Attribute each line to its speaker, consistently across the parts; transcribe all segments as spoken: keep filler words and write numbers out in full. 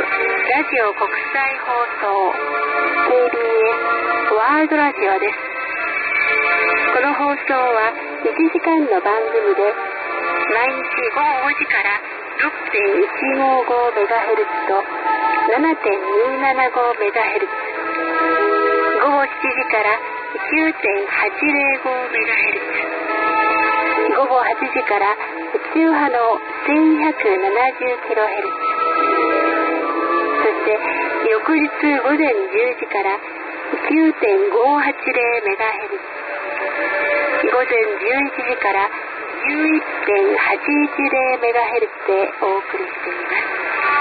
Speaker 1: ラジオ国際放送 ケービーエス ワールドラジオです。この放送はいちじかんの番組で毎日ごごごじから ろくてんいちごごメガヘルツ と ななてんにななごメガヘルツ、ごごしちじから きゅうてんはちぜろごメガヘルツ、ごごはちじから中波の せんひゃくななじゅうキロヘルツ、そして翌日午前じゅうじから きゅうてんごはちぜろメガヘルツ、午前じゅういちじから じゅういってんはちいちぜろメガヘルツ でお送りしています。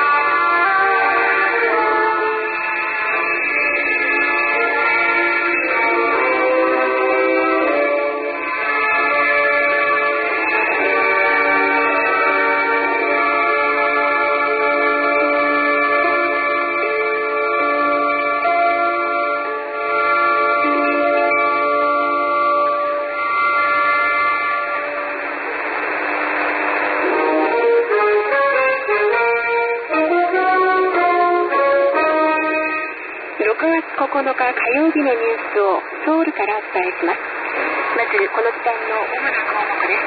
Speaker 1: ろくがつここのか火曜日のニュースをソウルからお伝えします。まずこの時間の主な項目です。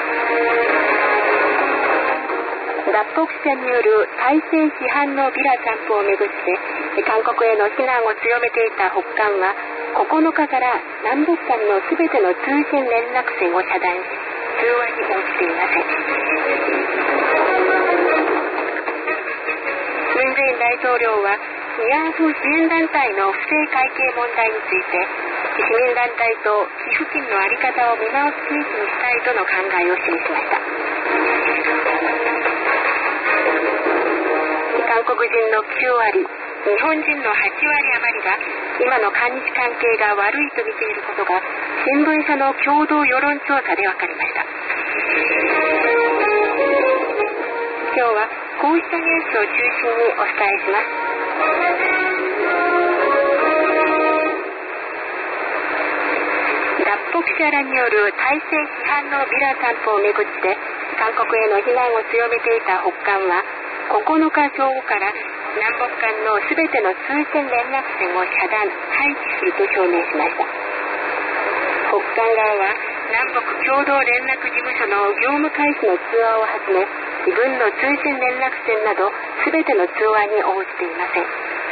Speaker 1: 脱北者による体制批判のビラ散布をめぐって韓国への非難を強めていた北韓はここのかから南北間のすべての通信連絡線を遮断し通話に応じていません。ムン・ジェイン大統領は慰安婦支援団体の不正会計問題について市民団体と寄付金の在り方を見直す契機にしたいとの考えを示しました。韓国人のきゅうわり、日本人のはちわり余りが今の韓日関係が悪いと見ていることが新聞社の共同世論調査で分かりました。今日はこうしたニュースを中心にお伝えします。脱北者らによる体制批判のビラ散布をめぐって韓国への非難を強めていた北韓はここのか正午から南北間のすべての通信連絡線を遮断廃棄すると表明しました。北韓側は南北共同連絡事務所の業務開始の通話をはじめ軍の通信連絡線などすべての通話に応じていません。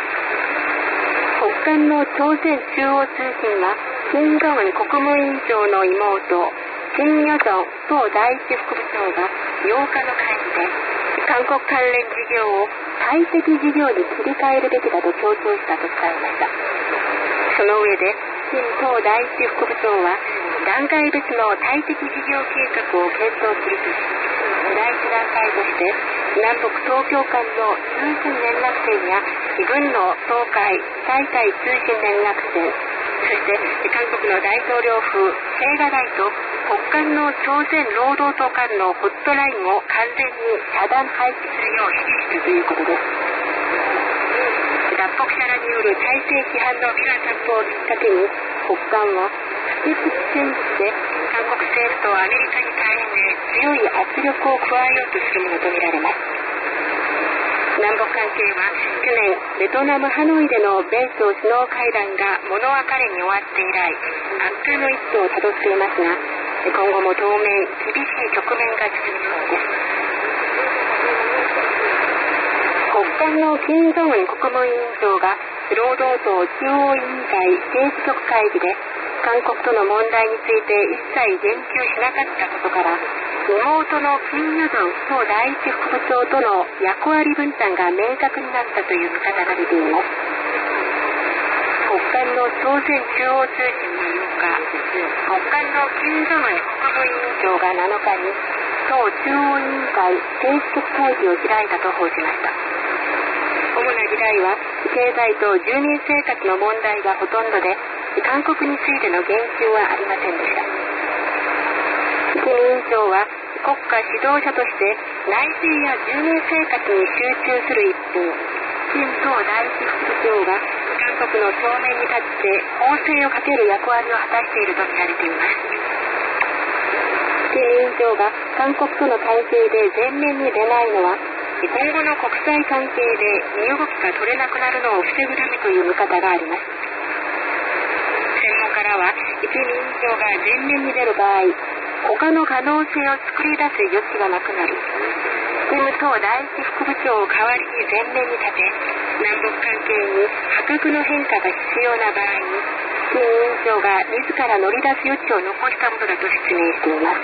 Speaker 1: 北韓の朝鮮中央通信は金正恩国務委員長の妹金与正党第一副部長がようかの会議で韓国関連事業を大敵事業に切り替えるべきだと強調したと伝えました。その上で金党第一副部長は段階別の大敵事業計画を検討するとし第一段階として南北東京間の通信連絡線や軍の東海大海通信連絡線、そして韓国の大統領府青瓦台と北韓の朝鮮労働党間のホットラインを完全に遮断廃棄するよう指示したということです。脱北者らによる体制批判のビラ散布をきっかけに北韓は不適切にして韓国政府とアメリカに対して強い圧力を加えようとするものとみられます。南北関係は去年ベトナムハノイでの米朝首脳会談が物別れに終わって以来悪化の一途をたどっていますが今後も当面厳しい局面が続きそうです。北韓の金正恩国務委員長が労働党中央委員会政治局会議で韓国との問題について一切言及しなかったことから妹の金与正党第一副部長との役割分担が明確になったという見方が出ています。北韓の朝鮮中央通信のようか、北韓の金正恩国務委員長がなのかに党中央委員会政治局会議を開いたと報じました。主な議題は経済と住民生活の問題がほとんどで韓国についての言及はありませんでした。金委員長は国家指導者として内政や住民生活に集中する一方、金党第一副部長が韓国の正面に立って攻勢をかける役割を果たしていると見られています。金委員長が韓国との関係で前面に出ないのは今後の国際関係で身動きが取れなくなるのを防ぐためという見方があります。専門家らは、一民主党が前面に出る場合、他の可能性を作り出す余地がなくなり、キム党第一副部長を代わりに前面に立て、南北関係に破格の変化が必要な場合に、金委員長が自ら乗り出す余地を残したものだと説明しています。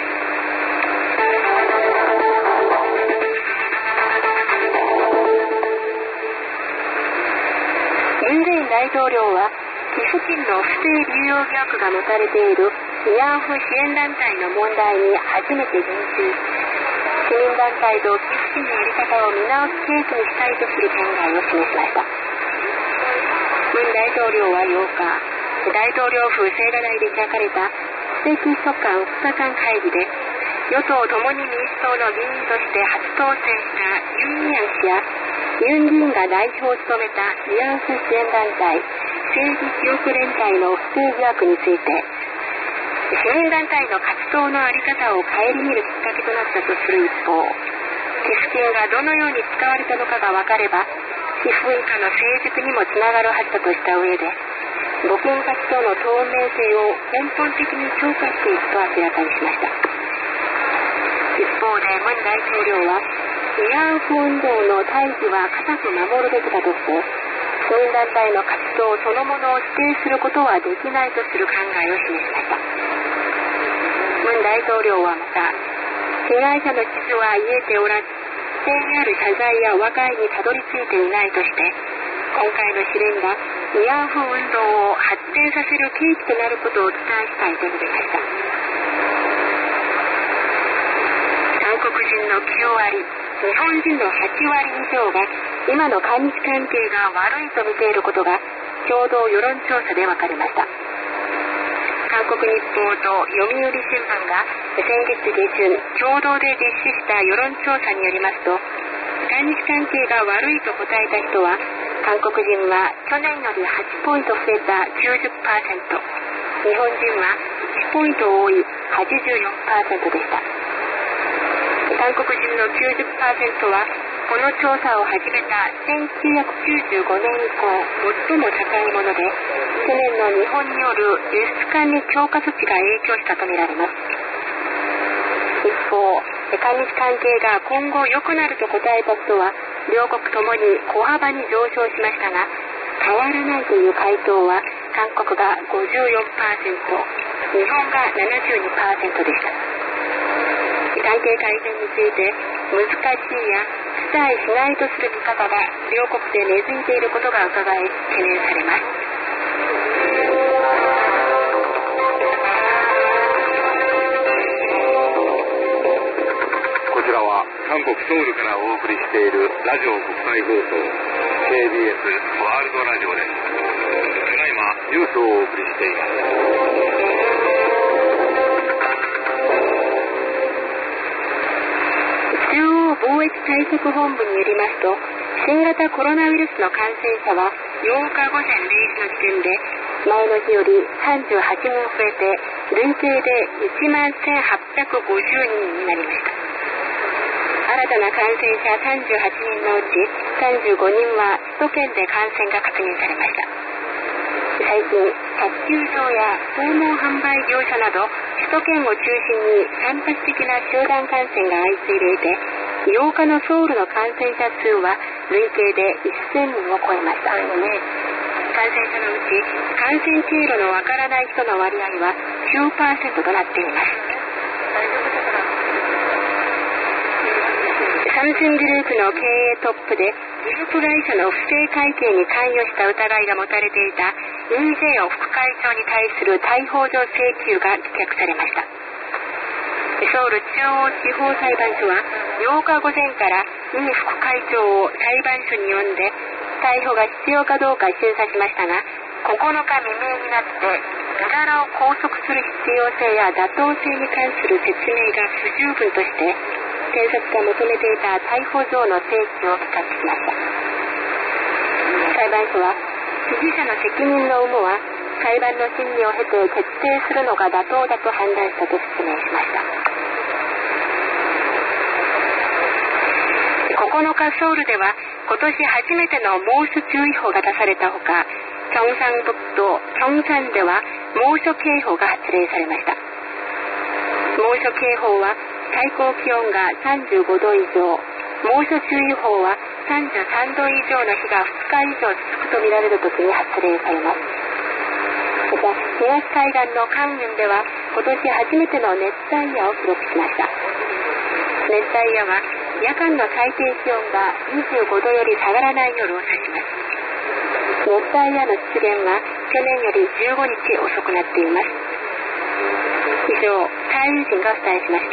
Speaker 1: ムン・ジェイン大統領は、寄付金の不正流用疑惑が持たれている慰安婦支援団体の問題に初めて言及、市民団体と寄付金の在り方を見直す契機にしたいとする考えを示しました。ムン大統領はようか、大統領府青瓦台で開かれた知的書簡ふつかかん会議で、与党共に民主党の議員として初当選したユン・ミヤン氏や、ユン議員が代表を務めた慰安婦支援団体政治記憶連帯の不正疑惑について、市民団体の活動の在り方を顧みるきっかけとなったとする一方、寄付金がどのように使われたのかが分かれば、寄付文化の成熟にもつながるはずだとした上で、募金活動の透明性を根本的に強化していくと明らかにしました。一方でムン大統領は、慰安婦運動の大義は固く守るべきだとして、市民団体の活動そのものを否定することはできないとする考えを示しました。ムン大統領はまた、被害者の地図は癒えておらず、不正にある謝罪や和解にたどり着いていないとして、今回の試練が慰安婦運動を発展させる契機となることを期待したいと述べました。韓国人のきゅうわり、日本人のはちわり以上が今の韓日関係が悪いと見ていることが共同世論調査で分かりました。韓国日報と読売新聞が先月下旬共同で実施した世論調査によりますと、韓日関係が悪いと答えた人は、韓国人は去年よりはちポイント増えた きゅうじゅっパーセント、日本人はいちポイント多い はちじゅうよんパーセント でした。韓国人の きゅうじゅっパーセント はこの調査を始めたせんきゅうひゃくきゅうじゅうごねん以降最も高いもので、去年の日本による輸出管理強化措置が影響したとみられます。一方、韓日関係が今後良くなると答えた人は両国ともに小幅に上昇しましたが、変わらないという回答は韓国が ごじゅうよんパーセント、日本が ななじゅうにパーセント でした。関係改善について難しいや期待しないとする見方が両国で根付いていることがうかがえ懸念されます。
Speaker 2: こちらは韓国ソウルからお送りしているラジオ国際放送 ケービーエス ワールドラジオです。ただいまニュースをお送りしています。
Speaker 1: 中央防疫対策本部によりますと、新型コロナウイルスの感染者はようか午前れいじの時点で前の日よりさんじゅうはちにん増えて、累計でいちまんせんはっぴゃくごじゅうにんになりました。新たな感染者さんじゅうはちにんのうちさんじゅうごにんは首都圏で感染が確認されました。最近、卓球場や訪問販売業者など首都圏を中心に散発的な集団感染が相次いでいて、ようかのソウルの感染者数は累計でせんにんを超えました。感染者のうち感染経路のわからない人の割合は きゅうパーセント となっています。サムスングループの経営トップでグループ会社の不正会計に関与した疑いが持たれていたイ・ジェヨン副会長に対する逮捕状請求が棄却されました。ソウル中央地方裁判所はようか午前からイ副会長を裁判所に呼んで逮捕が必要かどうか審査しましたが、ここのか未明になって身柄を拘束する必要性や妥当性に関する説明が不十分として検察が求めていた逮捕状の請求を棄却しました。裁判所は被疑者の責任の有無は裁判の審理を経て決定するのが妥当だと判断したと説明しました。 ここのかソウルでは今年初めての猛暑注意報が出されたほか、チョンサン北道チョンサンでは猛暑警報が発令されました。猛暑警報は最高気温がさんじゅうごど以上、猛暑注意報はさんじゅうさんど以上の日がふつか以上続くとみられる時に発令されます。また東海岸のカンユンでは今年初めての熱帯夜を記録しました。熱帯夜は夜間の最低気温がにじゅうごどより下がらない夜を指します。熱帯夜の出現は去年よりじゅうごにち遅くなっています。以上、タイムジンがお伝えしました。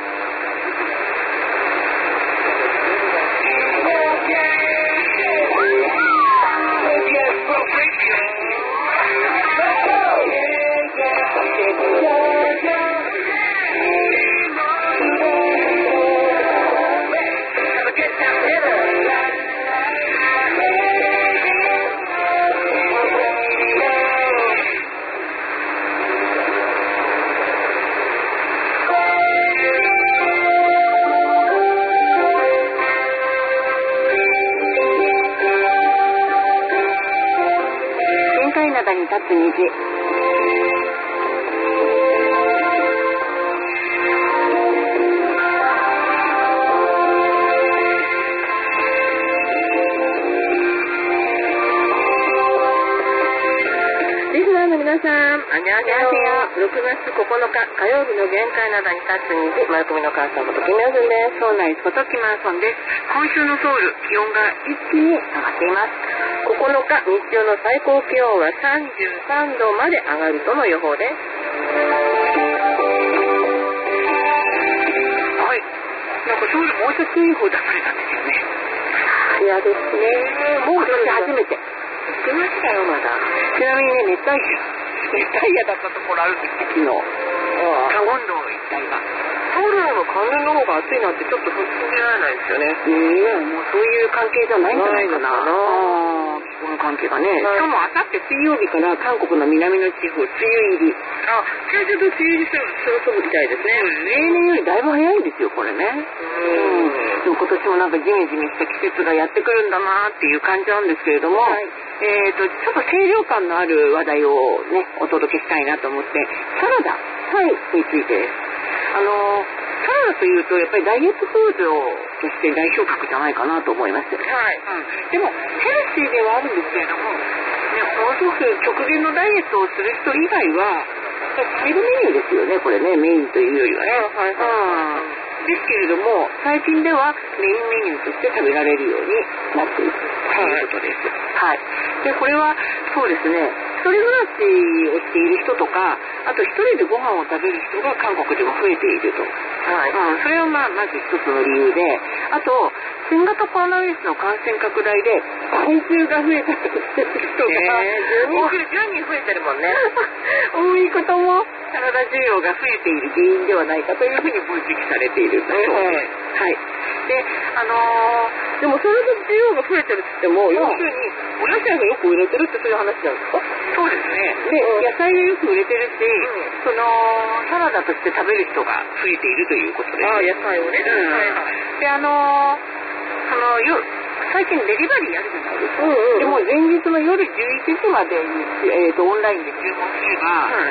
Speaker 1: に立つ虹。リスナーの皆さん、あにゃにゃろくがつここのか火曜日の限界灘に立つ虹、丸組の母さんことキムヨズンです。そうナイスことキマーソンです。今週のソウル、気温が一気に上がっています。ここのか日中の最高気温はさんじゅうさんどまで上がるとの予報です。はい。なんかソウル猛暑注意報出されたんですよね。いやですね。もう今年初めて。来ましたよ、まだ。ちなみにね、熱帯夜。熱帯夜だったところあるんですけど、昨日。カゴンド一帯が。ソウルの関連の方が暑いなんてちょっと信じられないですよね。いや、もうそういう関係じゃないんじゃないかな。この関係がね、はい、しかもあさって水曜日から韓国の南の地方梅雨入り。あ、ちょっと梅雨入りするそろそろみたいですね。例年よりだいぶ早いんですよ、これね。うん。でも今年もなんかジメジメした季節がやってくるんだなっていう感じなんですけれども、はい、えっとちょっと清涼感のある話題をねお届けしたいなと思って、サラダ、はい、についてです。あのサラダというとやっぱりダイエットフードとして代表格じゃないかなと思います。はい。うん、でもヘルシーではあるんですけれども、ね、ものすごく極限のダイエットをする人以外はサイドメニューですよね、これね、メインというよりはね。はいはい。ですけれども最近ではメインメニューとして食べられるようになっているということです。はい。でこれはそうですね。一人暮らしをしている人とか、あと一人でご飯を食べる人が韓国でも増えていると。はい。うん、それはまあまず一つの理由で、あと新型コロナウイルスの感染拡大で体重が増えたりしてる人が、えー、じゅうにん増えてるもんね。多いこともサラダ需要が増えている原因ではないかというふうに分析されているそうです。はい。で、あのー、でもサラダ需要が増えてるって言っても、要するにお野菜がよく売れてるってそういう話なんですか？そうですね。で、うん、野菜がよく売れてるし、うん、そのサラダとして食べる人が増えているということです。ああ、野菜をね。うん、はいはい。で、あのー、そのよ最近デリバリーやるじゃないですか。うんうん、でも前日の夜じゅういちじまでに、えー、とオンラインで注文すれば、はい、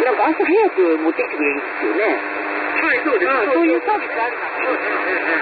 Speaker 1: なんか朝早く持ってきてくれるんですよね。はい、そうです。うん、そういうサービスあるからね。うんうんうん、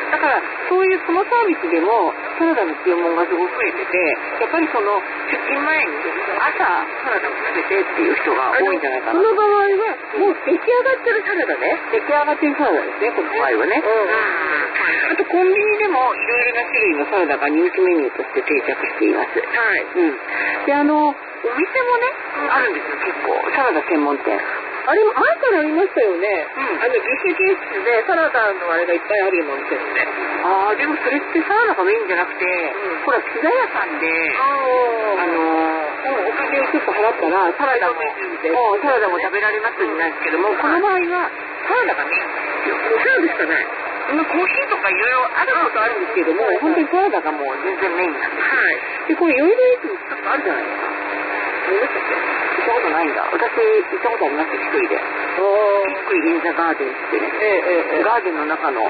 Speaker 1: だからそういうそのサービスでもサラダの注文がすごく増えてて、やっぱりその出勤前に朝サラダを食べてっていう人が多いんじゃないかな。その場合はもう出来上がってるサラダね。出来上がってるサラダですね、この場合はね。うん、あとコンビニでもいろいろな種類のサラダが人気メニューとして定着しています。はい。うん。で、あのお店もね、あるんですよ、結構サラダ専門店。あれ前からありましたよね。うん、あのビュッフェ形式でサラダのあれがいっぱいあるようなお店ですね。ああ、でもそれってサラダがメインじゃなくて、うん、ほらピザ屋さんであのー、お金をちょっと払ったらサラダもサラダも食べられますんなんですけども、この場合はサラダがメインなんですよ。そうですかね。コーヒーとかいろいろあることあるんですけども、うん、本当にサラダがもう全然メインなんです。はい。でこれヨイドエイトのちょっとあるじゃないですか。ありましたっけ？行ったことないんだ。私行ったことあります、一人で。ピックインザガーデンってね、ええええ、ガーデンの中の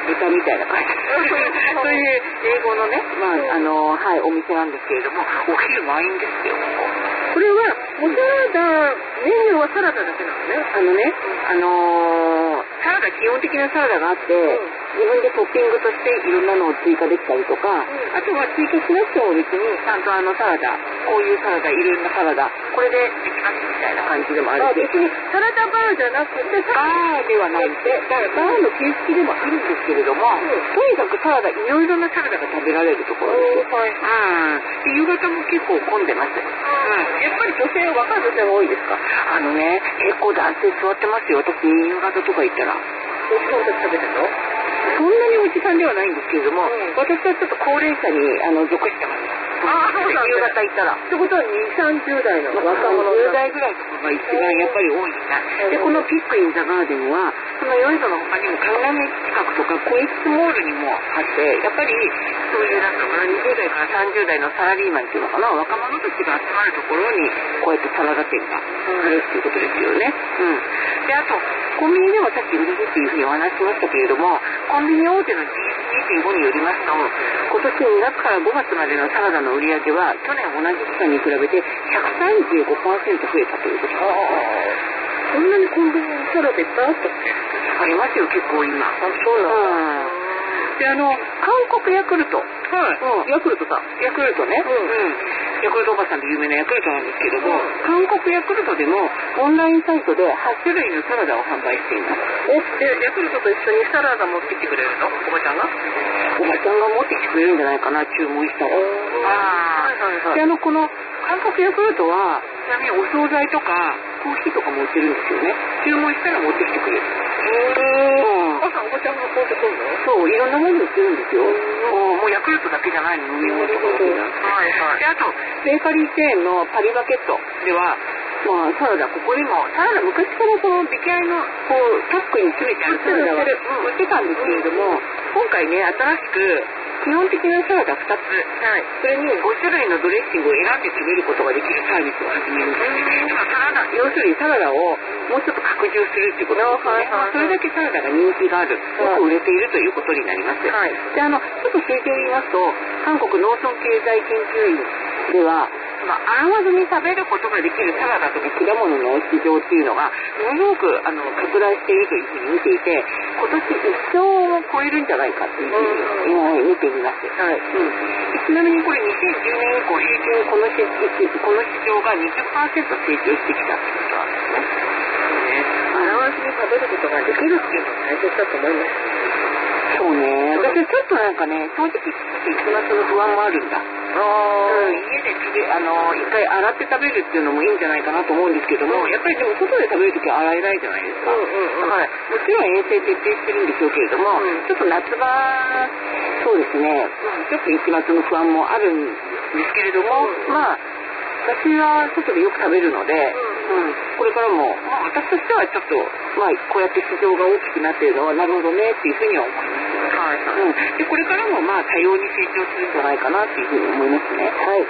Speaker 3: 豚みたいな感じそういう英語のね、まああのはい、お店なんですけれども、お昼満員ですよ。
Speaker 1: これはおサラダ、メニューはサラダだけなのね。
Speaker 3: あのね、あのー、サラダ、基本的なサラダがあって、うん、自分でトッピングとしていろんなのを追加できたりとか、うん、あとは追加しなくても別にちゃんとあのサラダ、こういうサラダ、いろんなサラダ、これでできますみたいな感じでもあるし、
Speaker 1: 別にサラダバーじゃなくて
Speaker 3: バーではないって、バーの形式でもあるんですけれども、うん、とにかくサラダ、いろいろなサラダが食べられるところです。はい、うん、夕方も結構混んでます。
Speaker 1: うん、やっぱり女性、若い女性が多いですか？
Speaker 3: あのね、結構男性座ってますよ。私、夕方とか行ったら。
Speaker 1: おじさんたち食べてるの？
Speaker 3: そんなにおじさんではないんですけれども、うん、私はちょっと高齢者にあの属してます。
Speaker 1: ああ、そうなん
Speaker 3: 夕方行ったら。
Speaker 1: ってことはにじゅう、さんじゅう代の若者
Speaker 3: じゅう代ぐらいとかが一番やっぱり多いみたい。で、このピックインザガーデンは、そのヨイドの他にもカンナメ近くとかコエツモールにもあって、やっぱりそういうなんかにじゅう代からさんじゅう代のサラリーマンっていうのかな、若者たちが集まるところにこうやってサラダ店があるっていうことですよね。うん。で、あと、コンビニでもさっき売りっていうふうにお話ししましたけれども、コンビニ大手の ジーにてんご によりますと、今年にがつからごがつまでのサラダの売り上げは去年同じ期間に比べて ひゃくさんじゅうごパーセント 増えたということです。
Speaker 1: そんなにコンビニサラダいっぱいあったっけ？
Speaker 3: ありますよ、結構今。
Speaker 1: あ、そうなんだ。
Speaker 3: で、あの、韓国ヤクルト。はい。うん、ヤクルトさん。ヤクルトね。うん。うん。ヤクルトおばさんで有名なヤクルトなんですけども、うん、韓国ヤクルトでもオンラインサイトではち種類のサラダを販売しています。
Speaker 1: え、で、ヤクルトと一緒にサラダ持ってきてくれるの？おばちゃんが？
Speaker 3: おばちゃんが持ってきてくれるんじゃないかな、注文したら。ああ。はいはいはい。で、あの、この韓国ヤクルトは、ちなみにお惣菜とかコーヒーとかも売ってるんですよね。注文したら持ってきてくれる。
Speaker 1: へー。おばちゃんが買ってくるの？
Speaker 3: そう、いろんなもの売ってるんですよ。もうヤクルトだけじゃないの、飲み物とかも。はいはい。で、あと、ベーカリーチェーンのパリバケットでは、まあ、サラダ、ここにも、サラダ昔からこの出来合いの、こう、タックに詰めてあるサラダは売ってたんですけれども、今回ね、新しく、基本的なサラダふたつ、はい、それにご種類のドレッシングを選んで食べることができるサービスを始めるんですね。今サラダ、要するにサラダをもうちょっと拡充するっていうことですね。はいはいはい、それだけサラダが人気がある、よく売れているということになります。はい、で、あの、ちょっと数字を言いますと、韓国農村経済研究院では、まあ、洗わずに食べることができるサラダとか果物の市場っていうのがものすごくあの拡大しているというふうに見ていて、今年一兆を超えるんじゃないかっていうふうに見ています。はい、うん、ちなみにこれにせんじゅうねん以降平均この市この市場が にじゅっパーセント 成長してきたってことなんですね。
Speaker 1: 洗わずに食べることができるっていうのが大切だと思います。
Speaker 3: そうね。私ちょっとなんかね、正直一末の不安もあるんだ。あうん、家で食べあの一回洗って食べるっていうのもいいんじゃないかなと思うんですけども、やっぱりでも外で食べるときは洗えないじゃないですか。うんうんうん、はい、もちろん衛生徹底してるんでしょうけれども、うん、ちょっと夏場そうですね、ちょっと一末の不安もあるんですけれども、うん、まあ私は外でよく食べるので、うんうん、これからも、まあ、私としてはちょっと、まあ、こうやって市場が大きくなっているのはなるほどねっていうふうには思います。はい、うん、でこれからもまあ多様に成長するんじゃないかなっていうふうに思いますね。はい。はい、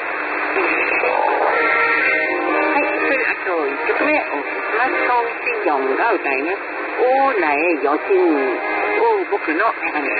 Speaker 3: それでは今日いっきょくめお聴きします。ソン・シヨンが歌います。オーナエヨシンを僕のメガネです。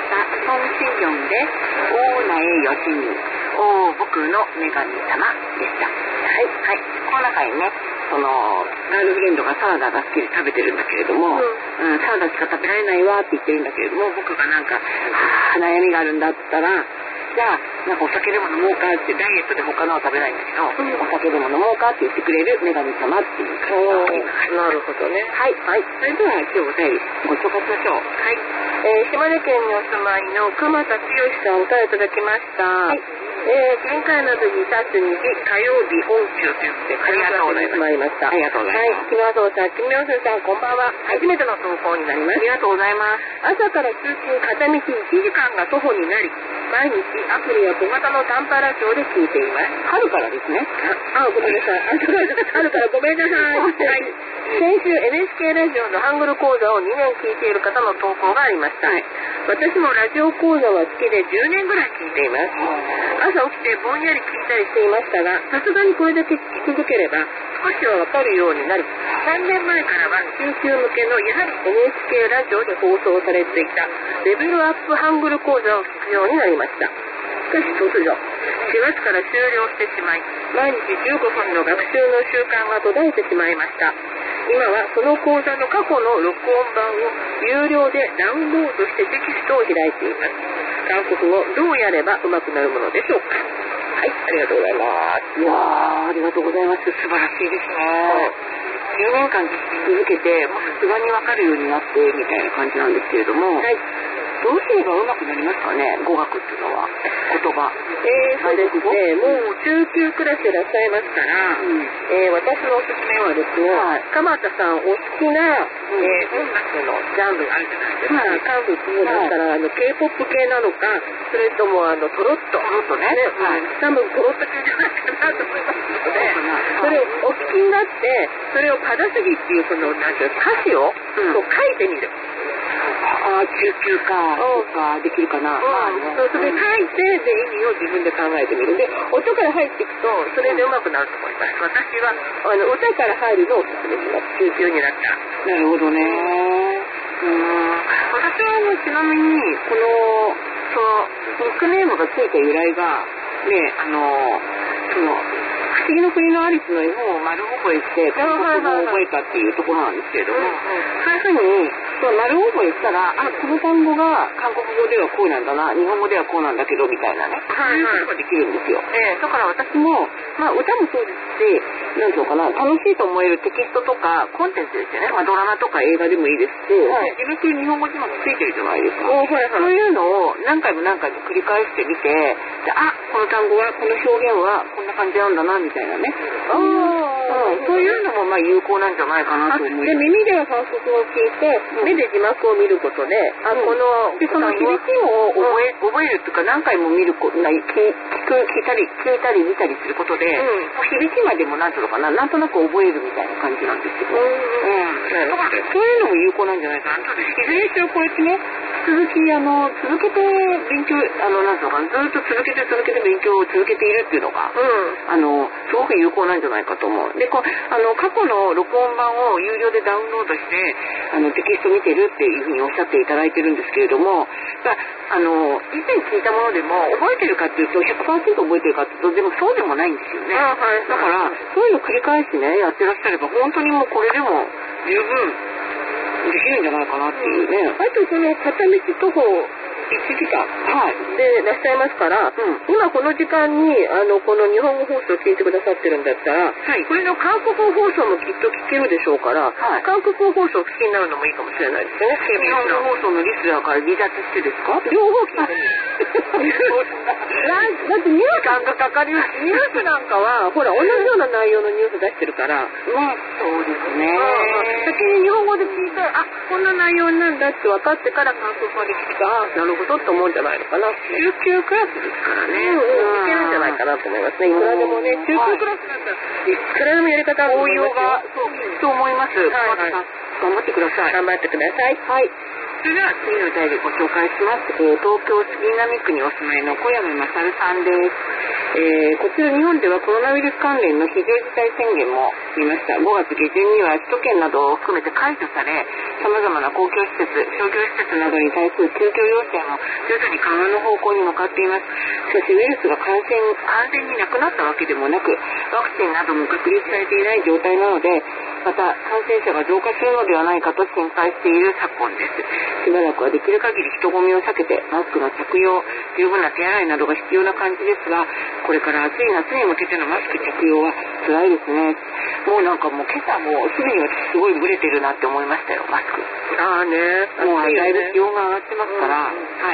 Speaker 3: ソンシギョンで大苗よしみお僕の女神様でした。はいはい。この中にね、そのガールフレンドがサラダが好きで食べてるんだけれども、うんうん、サラダしか食べられないわって言ってるんだけれども、僕がなんかあ悩みがあるんだったら、じゃあなんかお酒でも飲もうかってダイエットで他のは食べないんだけど、うん、お酒でも飲もうかって言ってくれる女神様っていう感じがあります。なるほどね。はいはい。それでは今日お便りご紹介しましょう。はい。えー、島根県にお住まいの熊田剛さんからいただきました。はい。えー、前回などにたつに火曜日本中ということで、ありがとうございました。ありがとうございます。はい、木村荘さん、木村荘さん、こんばんは。初めての投稿になります。ありがとうございます。朝から通勤片道いちじかんが徒歩になり、毎日アプリや小型の短波ラジオで聞いています。春からですね。あ、あごめんなさい。春からごめんなさい。はい。先週 エヌエイチケー ラジオのハングル講座をにねん聞いている方の投稿がありました。はい、私もラジオ講座は好きでじゅうねんぐらい聞いています。朝起きてぼんやり聞いたりしていましたが、さすがにこれだけ聞き続ければ少しはわかるようになり、さんねんまえからは緊急向けのやはり エヌエイチケー ラジオで放送されていたレベルアップハングル講座を聞くようになりました。しかし突如しがつから終了してしまい、毎日じゅうごふんの学習の習慣が途絶えてしまいました。今はその講座の過去の録音版を有料でダウンロードしてテキストを開いています。韓国語どうやれば上手くなるものでしょうか。はい、ありがとうございます。いやー、ありがとうございます。素晴らしいですね。じゅうねんかん聞き続けて、もうさすがにわかるようになってみたいな感じなんですけれども、はい、どうすれば上手くなりますかね、語学っていうのは、言葉。えー、そうですね、もう中級クラスいらっしゃいますから、うん、えー、私のおすすめはですね、はい、鎌田さんお好きな、うん、えー、音楽のジャンルがあるじゃないですか。はい、韓国だったら、はい、あの K-ポップ 系なのか、それともあのトロット。トロットね。ね、はい、多分トロット系じゃないかなと思いますので、それをお聞きになって、それをパダスギっていうその、なんていう歌詞を、うん、こう書いてみる。ああ、中級か、そうか、できるかな。うん、そう、それ書いて、で、意味を自分で考えてみる。で、音から入っていくと、それで上手くなると思います。私は、あの、歌から入るのをおすすめします。中級になったら。なるほどね。うん。私は、あの、ちなみに、この、その、ニックネームがついた由来が、ね、あの、その、不思議の国のアリスの絵本を丸覚えして、韓国語を覚えたっていうところなんですけれども、そういうふうに、丸覚えしたら、あ、この単語が韓国語ではこうなんだな、日本語ではこうなんだけど、みたいなね、そういうことができるんですよ。えー、だから私も、まあ歌もそうですし、なんていうのかな、楽しいと思えるテキストとか、コンテンツですよね。まあドラマとか映画でもいいですし、はい、自分で日本語字幕ついてるじゃないですか。はいはい、そういうのを何回も何回も繰り返してみて、で、あ、この単語は、この表現はこんな感じなんだな、みたいなね。ああ、そういうのもまあ有効なんじゃないかなと思います。で、耳では韓国語を聞いて、目で字幕を見ることで、あ、この、で、その響きを覚え、覚えるっていうか、何回も見るこ、な聞く、聞いたり、聞いたり見たりすることで、うん、響きまでもなんていうのかな、なんとなく覚えるみたいな感じなんですけど、うん、うん、だからそういうのも有効なんじゃないかな。いずれにしろこうやってね、続き、あの、続けて勉強、あの、なんていうのかな、ずっと続けて続けて勉強を続けているっていうのが、うん、あの、すごく有効なんじゃないかと思う。で、こう、あの、過去の録音版を有料でダウンロードして、あの、テキスト見てるっていうふうにおっしゃっていただいてるんですけれども、あの、以前聞いたものでも、覚えてるかっていうと、ひゃくパーセント 覚えてるかっていうと、でもそうでもないんですよね。はい、だから、そういうの繰り返してね、やってらっしゃれば、本当にもうこれでも十分できるんじゃないかなっていうね。あと、その、片道徒歩、いちじかん、はい、でいらっしゃいますから、うん、今この時間にあのこの日本語放送を聞いてくださってるんだったら、はい、これの韓国語放送もきっと聞けるでしょうから、はい、韓国語放送を聞きになるのもいいかもしれないですね。日本語放送のリスナーから離脱してですか？両方聞いてる。だってニュースなんかかかります。ニュースなんかはほら同じような内容のニュース出してるから、まあそうですね。先に日本語で聞いて、あ、こんな内容なんだって分かってから韓国語で聞いて、あ、なるほどと思うんじゃないのかな。中級クラスですからね。うんうん、いけるんじゃないかなと思いますね。いくらでもね、中級クラスだったら、いくらでもやり方応用が、そう、そう思います。はい、はい、頑張ってください。頑張ってください。はい。 それでは次のお便りご紹介します。えー、東京杉並区にお住まいの小山勝さんです。えー、こちら日本ではコロナウイルス関連の非常事態宣言も見ました。ごがつ下旬には首都圏などを含めて解除され、様々な公共施設、商業施設などに対する休業要請も徐々に緩和の方向に向かっています。しかしウイルスが感染、完全になくなったわけでもなく、ワクチンなども確立されていない状態なので、また感染者が増加するのではないかと心配している昨今です。しばらくはできる限り人混みを避けてマスクの着用、十分な手洗いなどが必要な感じですが、これから暑い夏に向けてのマスク着用は辛いですね。もうなんかもう今朝もうすでに私すごい蒸れてるなって思いましたよ、マスク。
Speaker 1: ああね、
Speaker 3: もうだいぶ気温が上がってますから、うん、はい。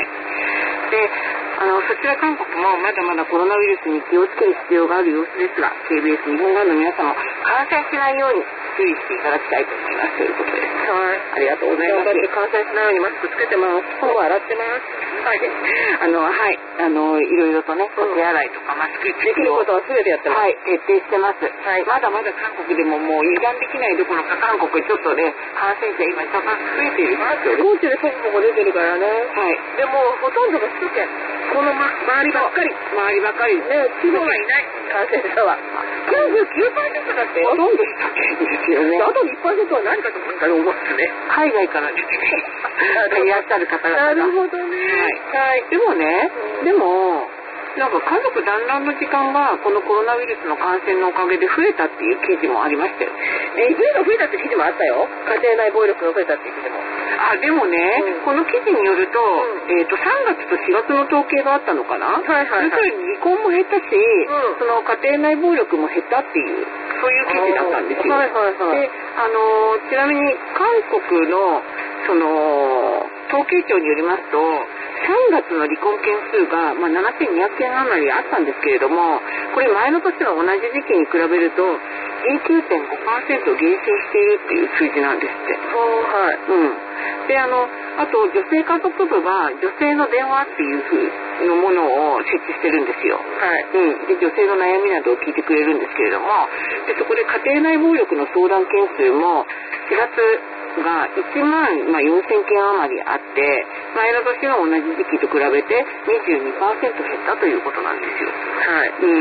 Speaker 3: で、あのそちら韓国もまだまだコロナウイルスに気をつける必要がある様子ですが、 ケービーエス 日本側の皆様感染しないように注意していただきたいと思いますということです。
Speaker 1: はい、
Speaker 3: ありがとうございます。
Speaker 1: 頑張って感染しないようにマスクつけてます。ほぼ洗ってます。
Speaker 3: はい、あのはいあのいろいろとね、お手洗いとかマスク
Speaker 1: できることは全てやってます。
Speaker 3: はい、徹底してます。はい、まだまだ韓国でももう油断できないどころか、韓国ちょっとね感染者今ちょっと増えていますよね。
Speaker 1: 高知でポコポコ出てるからね。
Speaker 3: はい。
Speaker 1: でもほとんどが首都圏。この、ま、周りばっかり
Speaker 3: 周りばっかり
Speaker 1: ね、地方はいない感染者はきゅうじゅうきゅうパーセント だってよ。
Speaker 3: ほとんど首都圏ですよね。
Speaker 1: あと いちパーセント は何かと思うんですね。
Speaker 3: 海外から出ていらっしゃる方々が。
Speaker 1: なるほどね。
Speaker 3: はい。はい、でもね、うん、でもなんか家族団らんの時間がこのコロナウイルスの感染のおかげで増えたっていう記事もありましたよ。
Speaker 1: え、増えた増えたって記事もあったよ。家庭内暴力が増えたっていう記事も。
Speaker 3: あ、でもね、うん、この記事によると、うん、えっとさんがつとしがつの統計があったのかな。
Speaker 1: はいはいはい。
Speaker 3: 要するに離婚も減ったし、うん、その家庭内暴力も減ったっていうそういう記事だったんですよ。
Speaker 1: はいはいはい。
Speaker 3: で、あのちなみに韓国のその統計庁によりますと、さんがつの離婚件数が、まあ、ななせんにひゃくけん余りあったんですけれども、これ前の年の同じ時期に比べると じゅうきゅうてんごパーセント 減少しているっていう数字なんですって。
Speaker 1: はい。
Speaker 3: うん。で、あの、あと女性家族部は女性の電話っていう風のものを設置してるんですよ。
Speaker 1: はい。
Speaker 3: うん。で、女性の悩みなどを聞いてくれるんですけれども、で、そこで家庭内暴力の相談件数もしがつがいちまんよんせんけん余りあって、前の年の同じ時期と比べて にじゅうにパーセント 減ったということなんですよ。
Speaker 1: はい。
Speaker 3: うん。うん、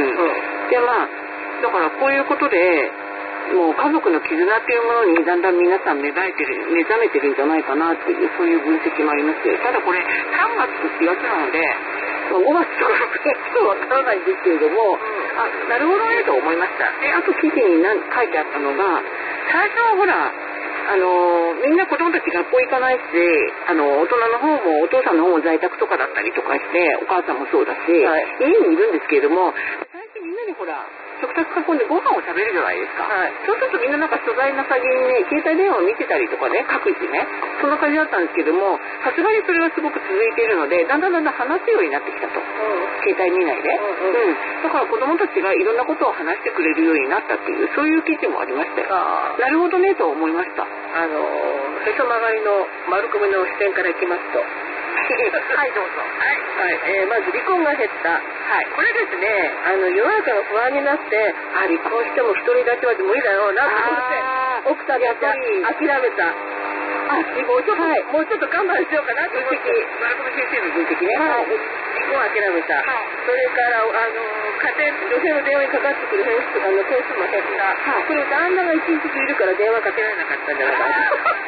Speaker 3: で、まあ、だからこういうことで、もう家族の絆っていうものにだんだん皆さん芽生えてる、目覚めてるんじゃないかなっていう、そういう分析もあります。ただこれさんがつとしがつなので、ごがつとかろくがつとわからないんですけれども、うん、あ、なるほどねと思いました。で、あと記事に何書いてあったのが、最初はほら、あのみんな子供たち学校行かないし、あの大人の方もお父さんの方も在宅とかだったりとかして、お母さんもそうだし、はい、家にいるんですけれども、最初みんなにほら食卓囲んでご飯を食べるじゃないですか、はい、そうするとみんななんか素材なさげにね、携帯電話を見てたりとかね、各自ね、そんな感じだったんですけども、さすがにそれがすごく続いているので、だんだんだんだん話すようになってきたと、うん、携帯見ないで、うんうんうん、だから子供たちがいろんなことを話してくれるようになったっていう、そういう記事もありましたよ。なるほどねと思いました。
Speaker 1: あのへそ曲がりの丸くめの視点からいきますと
Speaker 3: はいどうぞ。
Speaker 1: はい、はいえー、まず離婚が減った、はい、これですね、あの世の中が不安になって、あ離婚しても独り立ちは無理だろうなと思って奥さんやっぱり諦めた。あ、もうちょっと、はい、もうちょっと我慢しようかなと思って、
Speaker 3: 丸込先生の分析ね、
Speaker 1: はい、離婚を諦めた、はい、それからあの家庭女性の電話にかかってくる件数あの件数も減った、はい、これ旦那が一日中いるから電話かけられなかったんじゃないかな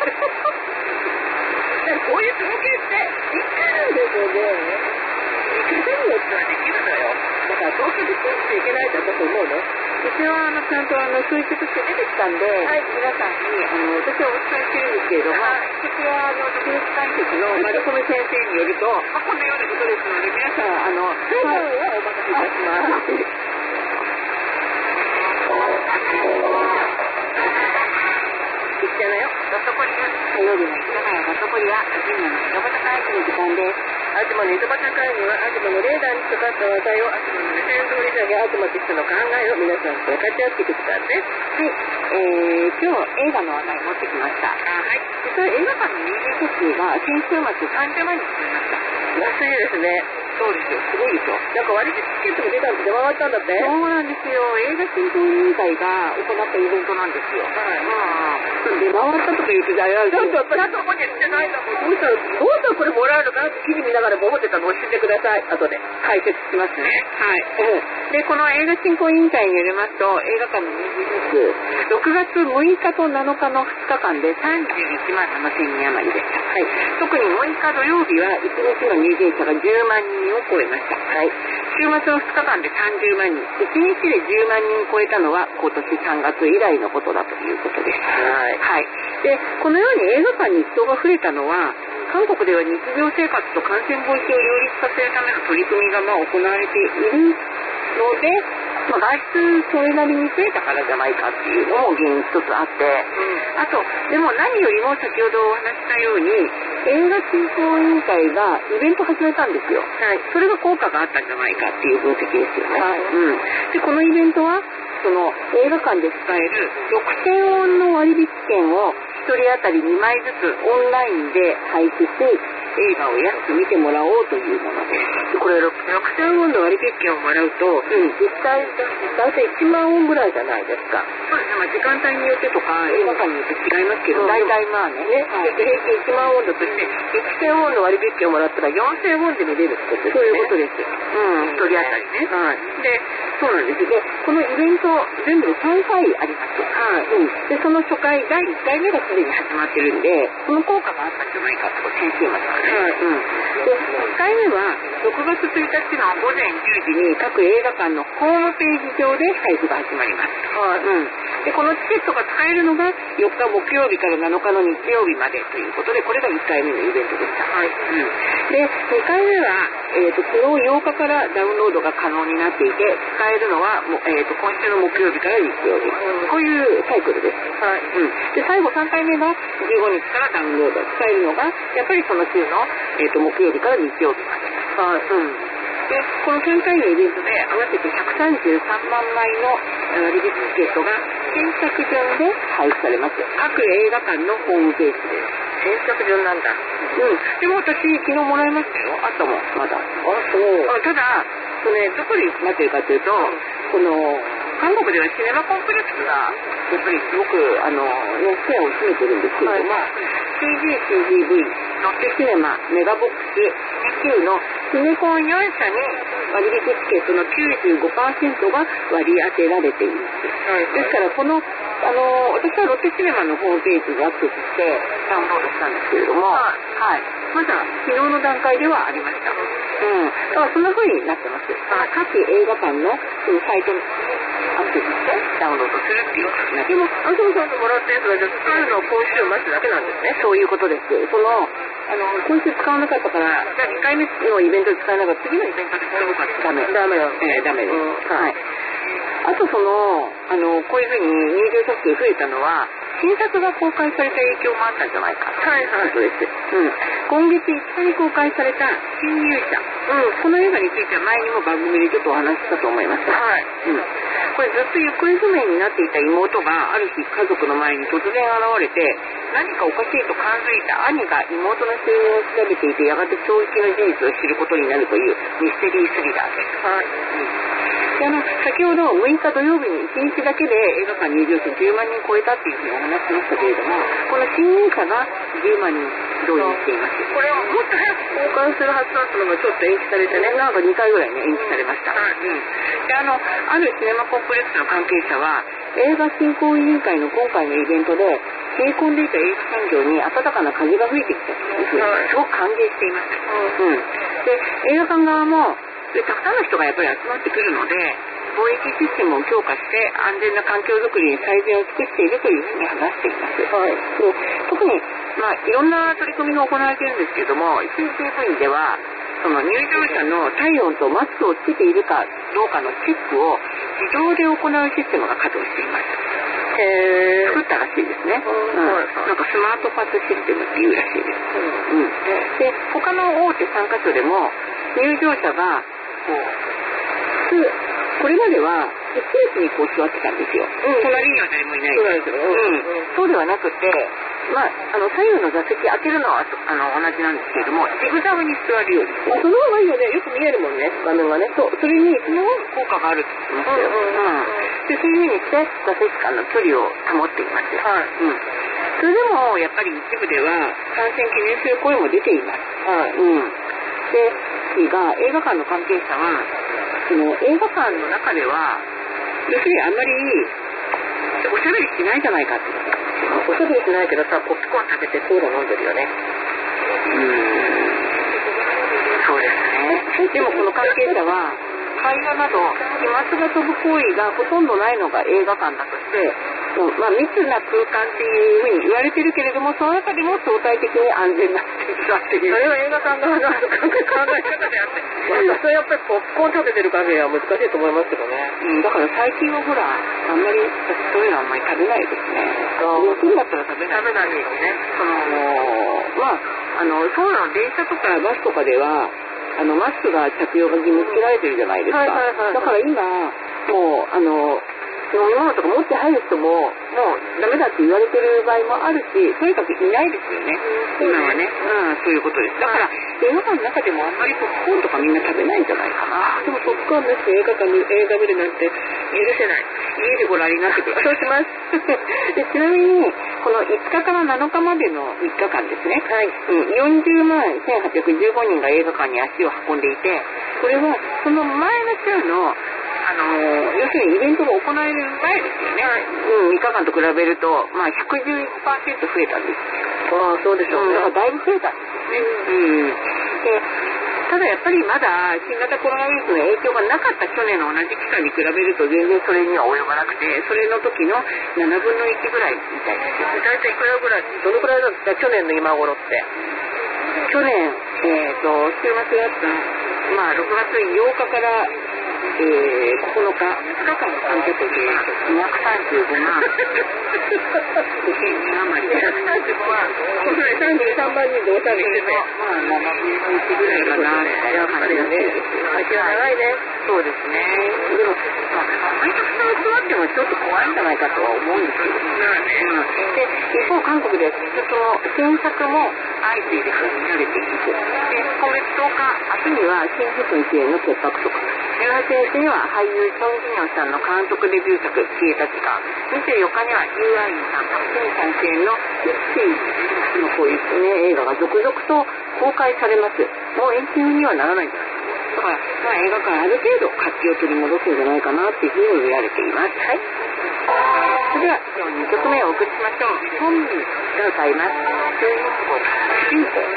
Speaker 1: こういう統計ってできるんですよね。いかによってはできるのよ。だから統計で信じちゃいけないと私思うの。
Speaker 3: うちはあのちゃんとあの数値として出てきたんで、はい、皆さんにあの私はお伝えしてるんですけれども、はい、こちらあの特別解説の丸込先生によると、まあ、このようなことですので、皆さんあの
Speaker 1: 正解はお任せいたします。
Speaker 3: 一緒だよ。ガトコリ火曜日の市川ガトコリは深夜の井戸端会議の時間です。
Speaker 1: 東の井戸端会議は東のレーダーにかかった話題を東の目線通り下げ、東としての考えを皆さんと分かち合っていく時間です。
Speaker 3: はい、えー、今日映画の話題持ってきました。あ、はい。実は映画館の入場者数が先週末さんじゅうまんにん超えました。
Speaker 1: 安いですね。
Speaker 3: そうですよ、すごいでしょ。なんか割引チケットも出たんで出回ったんだって。
Speaker 1: そうなんですよ。映画振興委員会が行ったイベントなんですよ。
Speaker 3: はい。
Speaker 1: うん。出回ったとか言ってたら、
Speaker 3: ちょっとやっぱりちゃんとここにしてないんだもん。どうしたら、どうしたらこれもらえるのかなって記事見ながら思ってたのを教えてください。後で解説しますね。
Speaker 1: はい。うん。で、この映画振興委員会によりますと、映画館の入場数、ろくがつむいかとなのかのふつかかんでさんじゅういちまんななせんにん余りでした。はい。特にむいか土曜日はいちにちの入場者がじゅうまんにんを超えました。はい。週末のふつかかんでさんじゅうまんにん、いちにちでじゅうまんにん超えたのは今年さんがつ以来のことだということです。はい。はい。で、このように映画館に人が増えたのは、韓国では日常生活と感染防止を両立させるための取り組みがまあ行われているので、まあ、外出それなりに増えたからじゃないかっていうのも原因一つあって、うん、あとでも何よりも先ほどお話ししたように映画振興委員会がイベント始めたんですよ。はい、それが効果があったんじゃないかっていう分析ですよね。はい、うん、でこのイベントはその映画館で使えるろくせんウォンの割引券をひとり当たりにまいずつオンラインで配布し映画を安く見てもらおうというものです。でこれろくせんウォンの割引券をもらうと、うん、実際大体いちまんウォンぐらいじゃないですか。そうですね、まあ、時間帯によってとか映画館によって違いますけど、大体まあね、ね、はい、平均いちまんウォンだとしていちせんウォンの割引券をもらったらよんせんウォンで見れるってことですね。そういうことです。うん、ひとり当たりね。はい。で、そうなんです。で、このイベント全部でさんかいあります。はい。うん。で、その初回だいいっかいめがすでに始まってるんで、その効果があったんじゃないかって先週末からね。はい。うん。で、いっかいめはろくがつついたちのごぜんじゅうじに各映画館のホームページ上で配布が始まります。はい。うん。で、このチケットが使えるのがよっか木曜日からなのかの日曜日までということで、これがいっかいめのイベントでした。はい。うん。で、にかいめは、えーと、昨日ようかからダウンロードが可能になっていて、使えるのは、もえーと、今週の木曜日から日曜日。こういうサイクルです。はい。うん。で、最後さんかいめがじゅうごにちからダウンロード。使えるのが、やっぱりその週の、えーと、木曜日から日曜日まで。はい。うん。で、このさんかいのイベントで合わせてひゃくさんじゅうさんまんまいの割引チケットが先着順で配布されます。各映画館のホームページです。先着順なんだ。うん。でも私昨日もらいましたよ。あったもん、まだ。あ、そう。あ、ただ、それどこでなってるかというと、この韓国ではシネマコンプレックスがやっぱりすごくあのねシェアを占めてるんですけれども、はい、シージー、シージーブイ、ロッテシネマ、メガボックス、シーキューのシネコンよんしゃに割引チケットの きゅうじゅうごパーセント が割り当てられています。はい、ですからこのあの私はロッテシネマのホームページにアクセスしてダウンロードしたんですけれども、はい、はい、まだ昨日の段階ではありました。うん、だからそんな風になってます。はい、各映画館のそのサイトにアクセスしてダウンロードするっていうことになってます。安住さんともらったやつがじゃあ使うのを今週待つだけなんですね。そういうことです。そのあの今週使わなかったから、じゃあにかいめのイベントで使えなかった次のイベントで使うかダメ。ダメよ。えー、ダメです。うん、はい。あとそのあのこういう風に入場者数増えたのは新作が公開された影響もあったんじゃないか。はいはい。そうです。うん。今月いつかに公開された侵入者。うん。この映画については前にも番組でちょっとお話ししたと思います。はい。うん。これずっと行方不明になっていた妹がある日家族の前に突然現れて何かおかしいと感づいた兄が妹の死因を調べていてやがて衝撃の事実を知ることになるというミステリースリラーです。はい。うんであの先ほどむいか土曜日にいちにちだけで映画館入場者じゅうまんにん超えたっていうふうにお話しましたけれども、この侵入者がじゅうまんにん動員しています。これはもっと早く公開するはずだったのがちょっと延期されてね、なんかにかいぐらいね延期されました。うん、であのあるシネマコンプレックスの関係者は映画振興委員会の今回のイベントで冷え込んでいた映画産業に温かな風が吹いてきたというふうにすごく歓迎しています。うん、で映画館側もでたくさんの人がやっぱり集まってくるので貿易システムを強化して安全な環境づくりに最善を尽くしているというふうに話しています。はい、で特に、まあ、いろんな取り組みが行われているんですけれども シーシーブイ ではその入場者の体温とマスクをつけているかどうかのチェックを自動で行うシステムが稼働しています。へ作ったらしいですね。うん、なんかスマートパスシステムっていうらしいです。うんうん、で他の大手さんかしょでも入場者がこうこれまではスペースにこう座ってたんですよ。うん、隣には誰もいない。そうなんですよ。うん、そうではなくて
Speaker 3: まあ、あの左右の座席開けるのはあの同じなんですけれども、ジグザグに座るように、まあ、その方がいいよね。よく見えるもんね、画面がね。そう、それにその効果があるって言ってましたよ。うんうんうん、でそういうふうにして座席間の距離を保っています。はい、うん、それでもやっぱり一部では感染懸念する声も出ています。はい、うん、でが映画館の関係者はその映画館の中では要するにあんまりおしゃべりしないじゃないかって言ってたんですよ。おしゃべりしないけどさ、ポップコーン食べてコーラ飲んでるよね。うーん、そうですね。でもこの関係者は会話など飛沫が飛ぶ行為がほとんどないのが映画館だとして、まあ、密な空間っていうふうに言われてるけれども、その中でも相対的に安全なスペースだっていう、それは映画館側の考え方であってそれやっぱりポップコーン食べてるカフェは難しいと思いますけどね、うん、だから最近はほらあんまりそういうのあんまり食べないですね。休みだったら食べない食べないですね。そのまああのそういうの電車とかバスとかではあのマスクが着用が義務付けられてるじゃないですか、はいはいはいはい、だから今もうあの飲み物とか持って入る人ももうダメだって言われてる場合もあるし、とにかくいないですよね、今はね、うん、そういうことです。だから映画館の中でもあんまりポップコーンとかみんな食べないんじゃないかな。でもポップコーンなしで映画館で映画見るなんて許せない。家でご覧になってください。そうしますでちなみにこのいつかからなのかまでのみっかかんですね、はい、うん、よんじゅうまんせんはっぴゃくじゅうごにんが映画館に足を運んでいて、これはその前の週のあのー、要するにイベントが行われる前ですよね、はい、うん、みっかかんと比べると、まあ、ひゃくじゅういちパーセント 増えたんです。ああ、そうでしょうね、うん、だからだいぶ増えたんですね、うん、でただやっぱりまだ新型コロナウイルスの影響がなかった去年の同じ期間に比べると全然それには及ばなくて、それの時のななぶんのいちぐらいみたいですよ。大体いくらぐらい、どのくらいなんですか、去年の今頃って。去年、えーと、週末だった、まあ、ろくがつようかから、えー、ここのか、ふつかかんの観客でにひゃくさんじゅうごまんごせんにん余りでひゃくさんじゅうごまんさんじゅうさんまんにんでおしゃべりしてて、まあななぶんのいちぐらいかなみたいな感じでね。先は長いね。そうですね。でも、まあ、あんまりたくさん集まってもちょっと怖いんじゃないかとは思うんですけど、まあね、うん、で一方韓国ではその検索も相次いで始められています。で今月とおか、明日には新宿医系の潔白とか、じゅうはちにちには俳優チョン・ジニョンさんの監督デビュー作消えた時間、にじゅうよっかにはユーアインさん、シンさん主演の一世のこういう、ね、映画が続々と公開されます。もう延期にはならないんじゃないですか。だから、まあ、映画館ある程度活気を取り戻すんじゃないかなっていうふうに見られています。はい。それでは今日にきょくめをお送りしましょう。ソンミが歌います。主人公。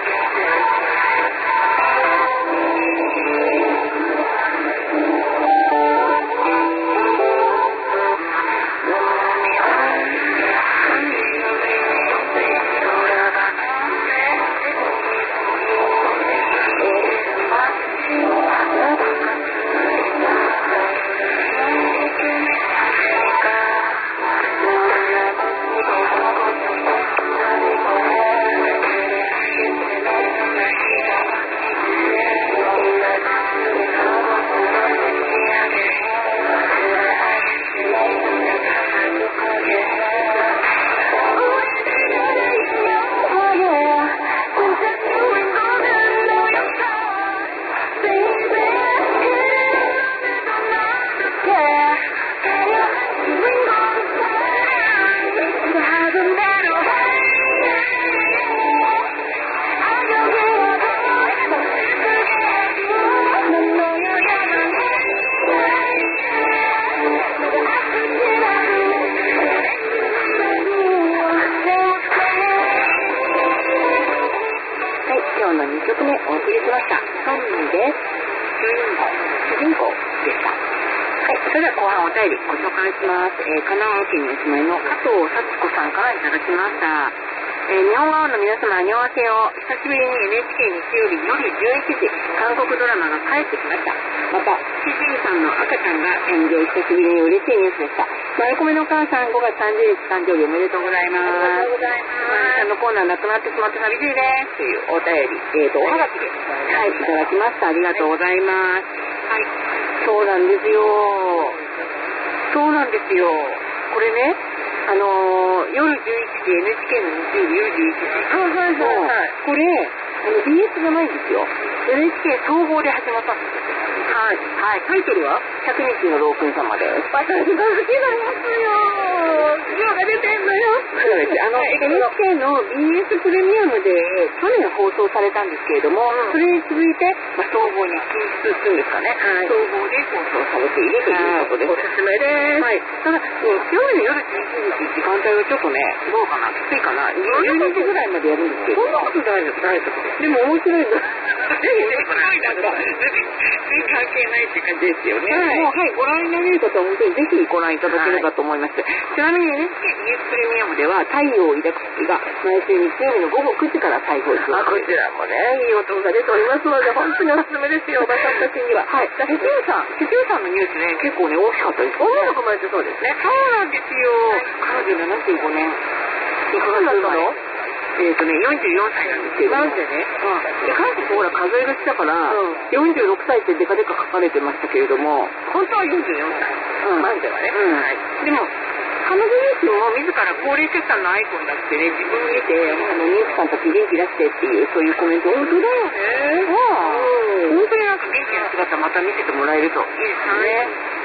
Speaker 3: 誕生日おめでとうございます。ありがとうございます。あのコーナーなくなってしまって寂しいですというお便り、えーと、おはがきで、はい、いただきました。ありがとうございます。はい、そうなんですよ。そうなんですよ。これね、ああのー、夜じゅういちじ エヌエイチケー の日曜日よじいちじ。はいはいはいはい。これ、あの ビーエス じゃないんですよ。エヌエイチケー 総合で始まったんです。はい。はい。タイトルはひゃくにちのロープン様です。私が好きなんですよ。今が出てんのよ。そうです。あの、エヌエイチケー の ビーエス プレミアムで去年放送されたんですけれども、うん、それに続いて、まあ、総合に進出するんですかね。はい。総合で放送されているということです。おすすめです。はい。ただ、日曜日の夜じゅういちじ時間帯はちょっとね、どうかな、きついかな。じゅうにじぐらいまでやるんですけど。そんなことないです、大丈夫。でも面白いんだ。ぜひぜひご覧いただきたい。全然関係ないって感じですよね。はい。もう、はい、ご覧になれる方は本当にぜひご覧いただければと思います。はい、ちなみに エヌエイチケー ビーエス プレミアムでは、太陽を抱く月が毎週日曜日の午後くじから再放送。あ、こちらもね、いい音が出ておりますので、本当におすすめですよ、私たちには。はい。じゃあ、ヘチューさん、ヘチューさんのニュースね、結構ね、大きかったです。女の子もやってそうですね。そうなんですよ。彼女ななじゅうごねん。いくらだったの？えっとね、よんじゅうよんさいなんですけど。なんでね。うん。で、韓国ほら数え年だから、うん、よんじゅうろくさいってデカデカ書かれてましたけれども、本当はよんじゅうよんさい。うん。マンではね。うん。はい。でも、彼女自身も自ら高齢出産のアイコンだってね、自分見て、あの、妊婦さんたち元気出してっていう、そういうコメント。本当だよね。うん。本当になんか元気な姿また見せてもらえるといいですね。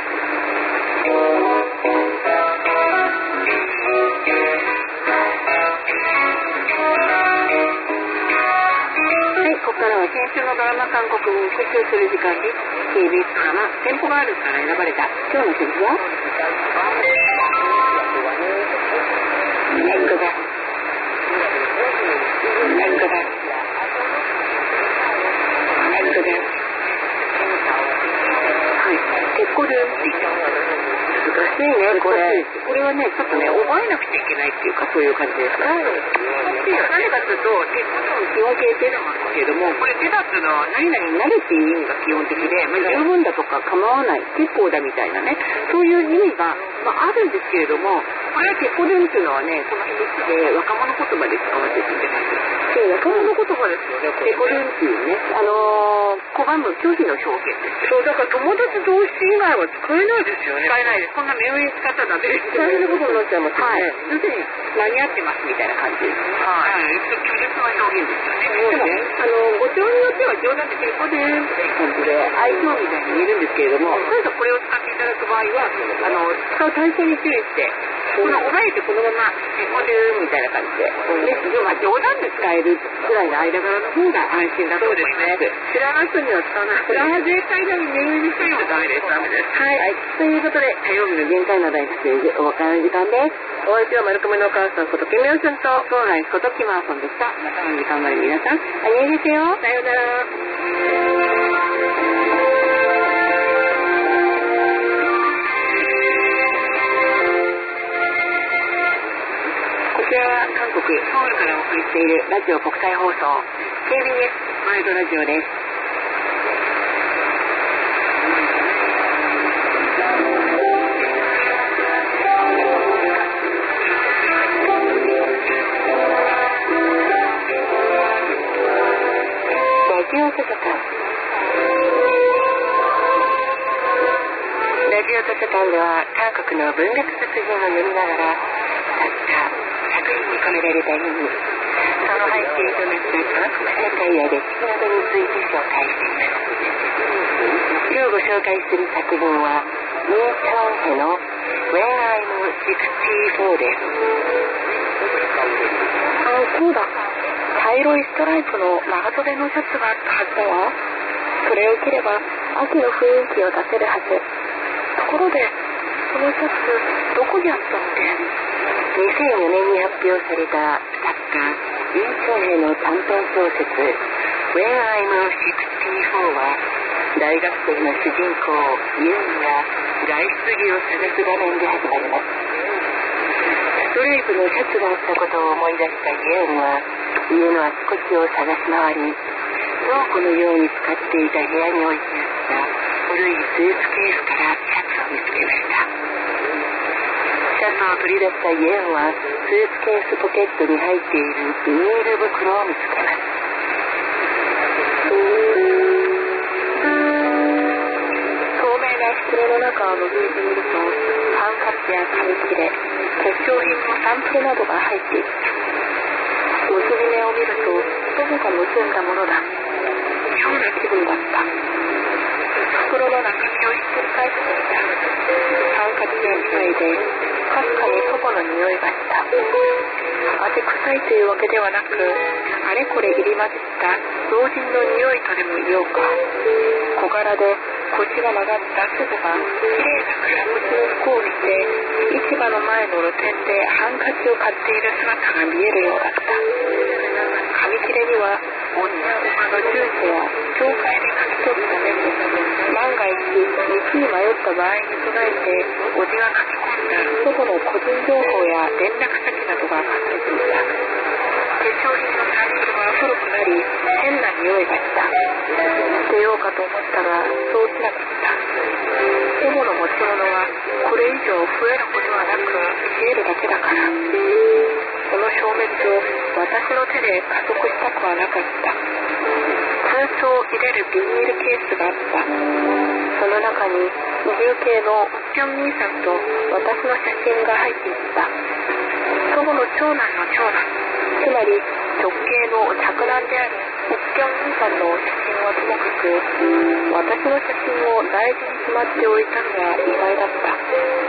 Speaker 3: ここからは先週のドラマ韓国語を復習する時間です。ケービーエス ドラマテンポガールズから選ばれた今日のセリフは何個だ何個だ何個だはい、結構でって言ってます。難しいね、これ。これはね、ちょっとね、覚えなくちゃいけないっていうか、そういう感じですか。はい。何かというと、鉄の基本形っていうのもあるけれども、これ手だっていうのは何々になるっていう意味が基本的で、まあ、十分だとか構わない、結構だみたいなね、そういう意味が、まあ、あるんですけれども、これは結構でんっていうのはね、この一つで若者言葉で使われてるんじゃないですか。若者言葉ですよね、これ。結構でんっていうね、あのー、拒む拒否の表現です。そう、だから友達同士以外は使えないですよね。使えないです。こんな目上に使ったらダメです。大変なことになっちゃいますよね。はい。要するに、間に合ってますみたいな感じです。はい。拒絶の表現ですよね。でも、あの、語調によっては冗談で結構でんっていう感じで、愛嬌みたいに言えるんですけれども、とにかくこれを使っていただく場合は、あの、使う対象に注意して、この覚えてこのまま結構でんみたいな感じで、ね、まあ冗談で使えるくらいの間柄の方が安心だと思います。知らない人には使わない。それは絶対なに目上に人にはダメです。ダメです。はい。はい、ということで、火曜日の限界の大学生でお別れの時間です。お相手は丸亀のお母さんことキミヨンさんと、そうなんことキマーソンでした。またの時間まで皆さん、ありがとうございます。さようなら。こちらは韓国ソウルからお送りしているラジオ国際放送 ケービーエス ワールドラジオです。ラジオ図書館ラジオ図書館では韓国の文学作品を読みながら作家作品に込められた意味、その背景となった世界や歴史などについて紹介しています。今日ご紹介する作品はイン・チョンヘの When I'm シクスティーフォー です。あ、そうだ。茶色いストライプの長袖のシャツがあったはずだわ。それを着れば秋の雰囲気を出せるはず。ところでそのシャツどこにあったっけ？にせんよねんに発表された作家イン・チョンヘの短編小説 When I'm シクスティーフォー は大学生の主人公ユンが外出着を探す場面で始まります。ストライプのシャツがあったことを思い出したユンは家のあちこちを探し回り、倉庫のように使っていた部屋に置いてあった古いスーツケースからシャツを見つけました。シャツを取り出したイエンはスーツケースポケットに入っているビニール袋を見つけます。透明な袋の中を覗いてみるとハンカチ
Speaker 1: や紙切れ、化粧品のサンプルなどが入っていた。結び目を見ると、祖母が結んだものだ。妙な気分だった。袋の中身をひっくり返してみた。ハンカチや匂いで、かすかに祖母の匂いがした。味臭いというわけではなく、あれこれ入り混じった老人の匂いとでも言おうか。小柄で腰が曲がった祖母がきれいなクラブ地の服を着て、市場の前の露店でハンカチを買っている姿が見えるようだった。紙切れには鬼や馬の住所や教会で書き取るために、万が一道に迷った場合に備えて叔父が書き込んだ祖母の個人情報や連絡先などが書かれていた。化粧品のサンプルは古くなり、変な匂いがした。捨てようかと思ったが、そうしなかった。祖母の持ち物はこれ以上増えることはなく、消えるだけだから。その消滅を私の手で加速したくはなかった。通帳を入れるビニールケースがあった。その中に重慶のウッピョン兄さんと私の写真が入っていた。祖母の長男の長男、つまり直系の嫡男であるウッピョン兄さんの写真はともかく、私の写真を大事にしまっておいたのが意外だった。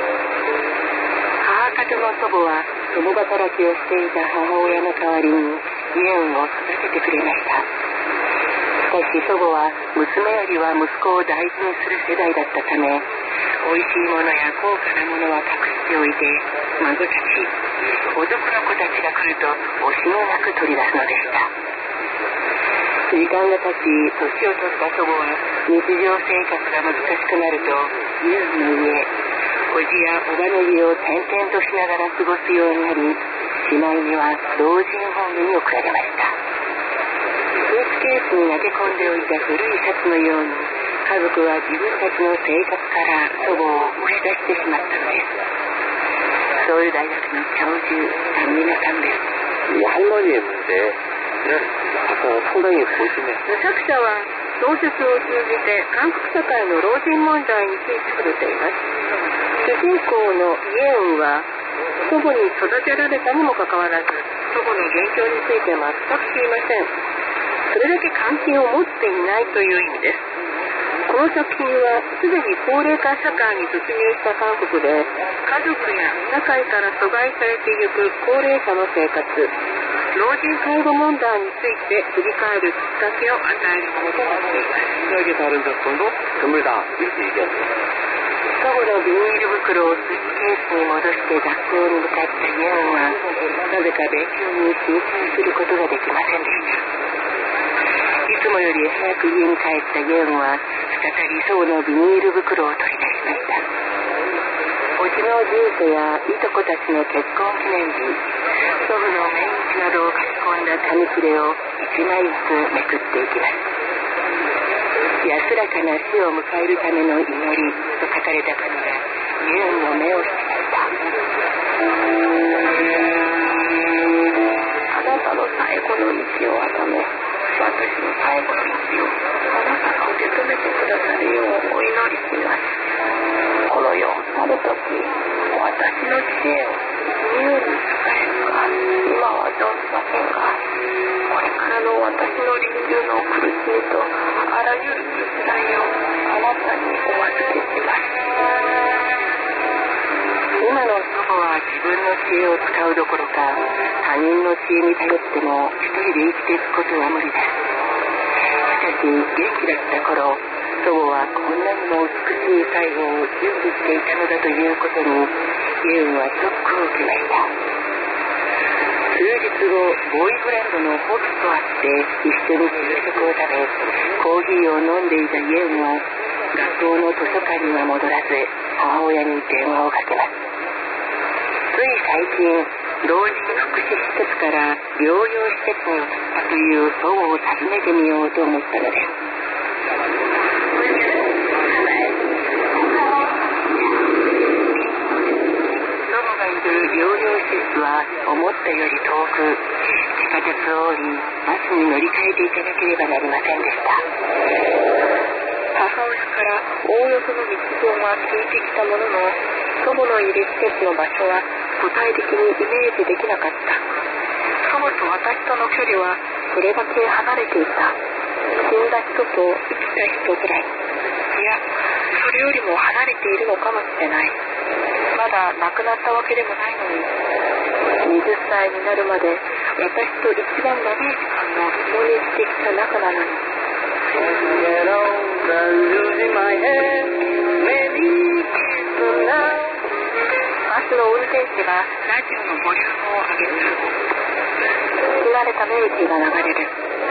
Speaker 1: 母方の祖母は共働きをしていた母親の代わりにイエンを育ててくれました。しかし祖母は娘よりは息子を大事にする世代だったため、美味しいものや高価なものは隠しておいて、孫たち、お族の子たちが来ると惜しみなく取り出すのでした。時間が経ち、年を取った祖母は日常生活が難しくなると、イエンの家、おじやおばの家を転々としながら過ごすようになり、しまいには老人ホームに送られました。スーツケースに投げ込んでおいた古いシャツのように、家族は自分たちの生活から祖母を押し出してしまったのです。ソウル大学の教授、田村さんです。
Speaker 2: 이 할머니의 문제는 상당히 고심해.
Speaker 1: 作者は小説を通じて韓国社会の老人問題について触れています。主人公のイエウンは祖母に育てられたにもかかわらず、祖母の現状について全く知りません。それだけ関心を持っていないという意味です。この作品はすでに高齢化社会に突入した韓国で、家族や社会から阻害されていく高齢者の生活、老人介護問題について振り返るきっかけを与えるものとなっています。
Speaker 2: 생각이 다른 사건도 드물다 이렇게 얘기합니다.
Speaker 1: 祖母のビニール袋をスーツケースに戻して学校に向かったイエンは、なぜか勉強に集中することができませんでした。いつもより早く家に帰ったイエンは再び祖母のビニール袋を取り出しました。おじの住所やいとこたちの結婚記念日、祖父の命日などを書き込んだ紙切れを一枚ずつめくっていきます。安らかな死を迎えるための祈りと書かれた紙がイエンの目を引きました。あなたの最後の道をあがめ、私の最後の道をあなたが受け止めてくださるようお祈りします。この世を去るとき、私の知恵を自由に使えるか今は存じませんが、これからの私の臨終の苦しみとあらゆる辛いをあなたにお預けします。今の祖母は自分の知恵を使うどころか、他人の知恵に頼っても一人で生きていくことは無理です。しかし元気だった頃、祖母はこんなにも美しい最後を準備していたのだということにイエンはショックを受けました。数日後、ボーイフレンドのホップと会って一緒に昼食を食べ、コーヒーを飲んでいたイエンは学校の図書館には戻らず、母親に電話をかけます。つい最近、老人福祉施設から療養施設に移ったという祖母を訪ねてみようと思ったのです。祖母がいる療養施設は思ったより遠く、地下鉄を降り、バスに乗り換えていかなければなりませんでした。母親からおおよその日常は聞いてきたものの、
Speaker 3: 祖母のいる施設の場所は具体的にイメージできなかった。祖母と私との距離はそれだけ離れていた。死んだ人と生きた人ぐらい。いや、それよりも離れているのかもしれない。まだ亡くなったわけでもないのに。にじゅっさいになるまで私と一番長い時間を共にしてきた仲なのに。バスの運転手がラジオのボリュームを上げた。聞き慣れたメロディーが流れる。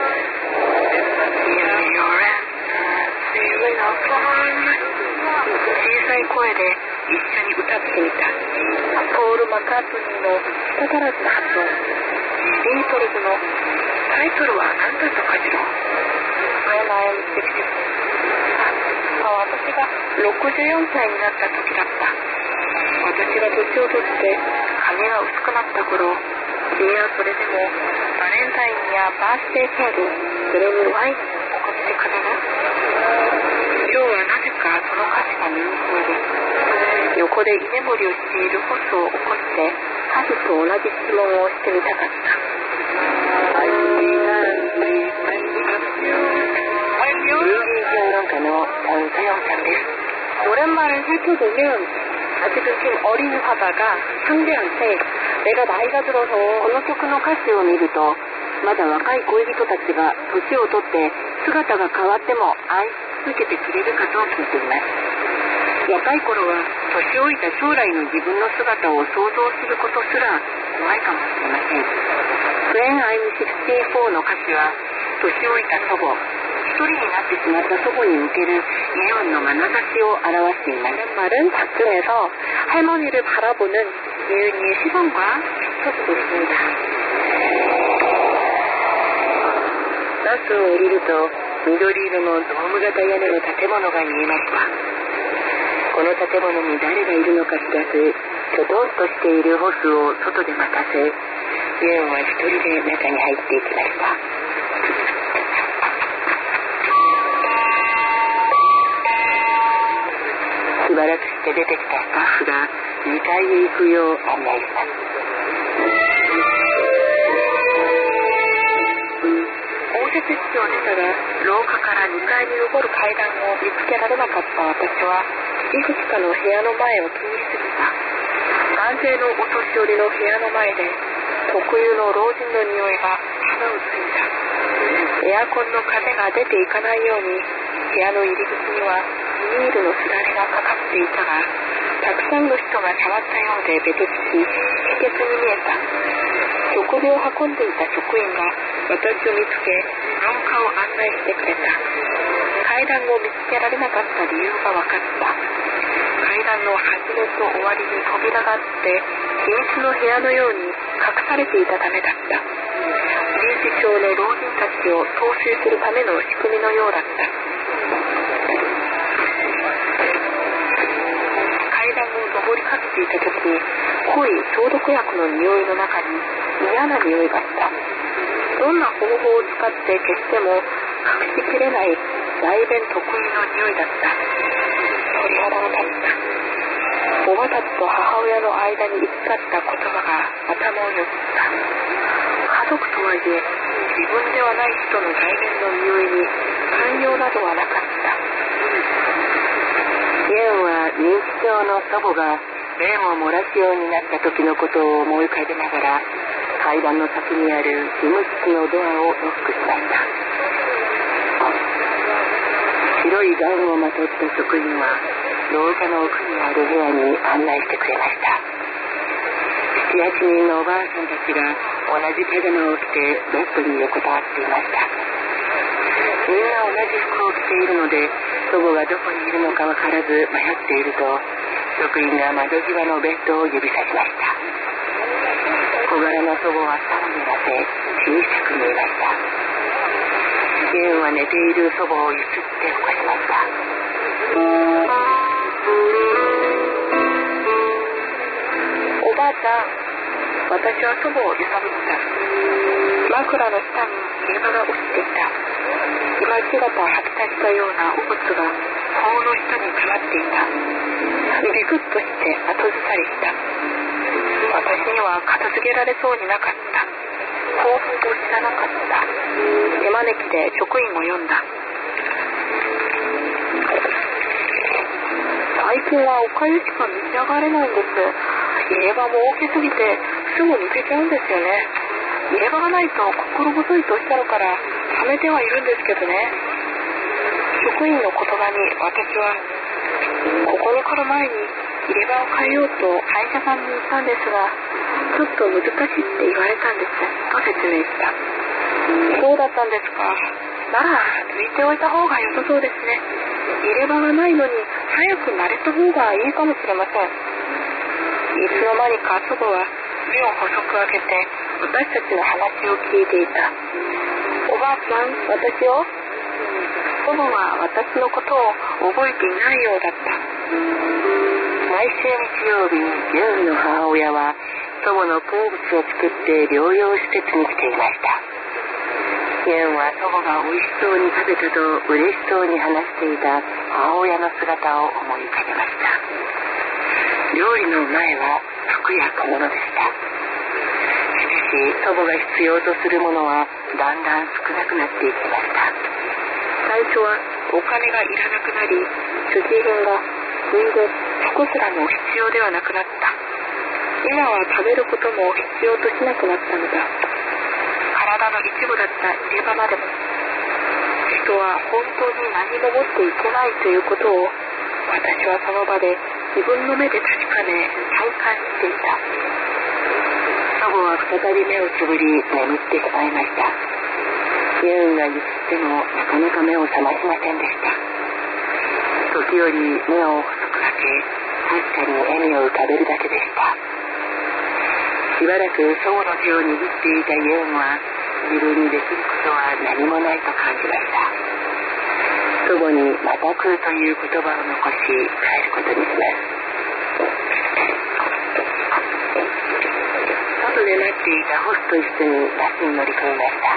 Speaker 3: 小さい声で一緒に歌ってみた。ポール・マカートニーの舌足らずな発音。ビートルズのタイトルは何だったかしら。When I am sixty。あ、私がろくじゅうよんさいになった時だった。私が年を取って髪が薄くなった頃、いやそれでもバレンタインやバースデーカード、それにワインを送ってくれる。今日はなぜかその歌詞が耳に入る。横で居眠りをしているホスを起こしてハズと同じ質問をしてみたかった。노랫말을 살펴보면 아직은 좀 어린 하다가 상대한테 내가 나이가 들어서 어느曲の歌詞を見るとまだ若い恋人たちが年を取って姿が変わっても愛し続けてくれるかと聞いています。若い頃は年老いた将来の自分の姿を想像することすら怖いかもしれません。When I'm sixty-fourの歌詞は年老いた祖母、一人になってしまった祖母に向ける예언の眼差しを表しています。말은 작중에서 할머니를 바라보는 예은이의 시선과 비춰지고 있습니다.バスを降りると緑色のドーム型屋根の建物が見えました。この建物に誰がいるのか知らず、きょとんとしているホスを外で待たせ、예은は一人で中に入っていきました。しばらくして出てきたスタッフがにかいへ行くよう案内します。応接室を出たら廊下からにかいに上る階段を見つけられなかった私はいくつかの部屋の前を通り過ぎた。男性のお年寄りの部屋の前で特有の老人の匂いが鼻をついた。エアコンの風が出ていかないように部屋の入り口にはビニールのすだれがかかっていたが、たくさんの人が触ったようでべたつき、秘訣に見えた。食事を運んでいた職員が私を見つけ、廊下を案内してくれた。階段を見つけられなかった理由が分かった。階段の始めと終わりに扉があって、秘密の部屋のように隠されていたためだった。臨時症の老人たちを統制するための仕組みのようだった。階段を登りかけていた時、濃い消毒薬の匂いの中に嫌な匂いがした。どんな方法を使って消しても隠しきれない内弁特有の匂いだった。鳥肌が立った。おばたちと母親の間に行き交った言葉が頭をよぎった。家族とはいえ自分ではない人の内弁の匂いに寛容などはなかった。예은は認知症の祖母が便を漏らすようになった時のことを思い浮かべながら階段の先にある事務室のドアをノックしました。白いガウンをまとった職員は廊下の奥にある部屋に案内してくれました。ななはちにんのおばあさんたちが同じパジャマを着てベッドに横たわっていました。みんな同じ服を着ているので祖母がどこにいるのか分からず迷っていると職員が窓際のベッドを指さしました。小柄な祖母はさを揺らせ小さく見えました。예은は寝ている祖母をゆすって起こしました。おばあちゃん、私は祖母を揺さぶった。枕の下に毛羽が落ちていた。今姿は吐き出したようなお骨が法の人に変わっていた。ビクッとして後ずさりした。私には片付けられそうになかった。方法を知らなかった。手招きで職員を呼んだ。最近はおかゆしか召し上がれないんです。入れ歯も大きすぎてすぐ抜けちゃうんですよね。入れ歯がないと心細いとおっしゃるから冷めてはいるんですけどね。職員の言葉に私は、ここに来る前に入れ歯を変えようと歯医者さんに言ったんですが、ちょっと難しいって言われたんですと説明した。そうだったんですか。なら抜いておいた方が良さそうですね。入れ歯がないのに早く慣れた方がいいかもしれません。いつの間にか祖母は目を細く開けて私たちの話を聞いていた。おばあさん、私を？祖母は私のことを覚えていないようだった。毎週日曜日、ユンの母親は祖母の好物を作って療養施設に来ていました。ユンは祖母が美味しそうに食べたと嬉しそうに話していた母親の姿を思い浮かべました。料理の前は服や小物でした。しかし祖母が必要とするものはだんだん少なくなっていきました。最初はお金がいらなくなり、所持品がついで服すらも必要ではなくなった。今は食べることも必要としなくなったのだ。体の一部だった入れ歯までも。人は本当に何も持っていけないということを私はその場で自分の目で確かめ体感していた。祖母は再び目をつぶり眠ってしまいました。ユンがゆすってもなかなか目を覚ましませんでした。時折目を細く開け、確かに笑みを浮かべるだけでした。しばらく祖母の手を握っていたユンは自分にできることは何もないと感じました。祖母にまた来るという言葉を残し帰ることにします。外で待っていたホスと一緒にバスに乗り込みました。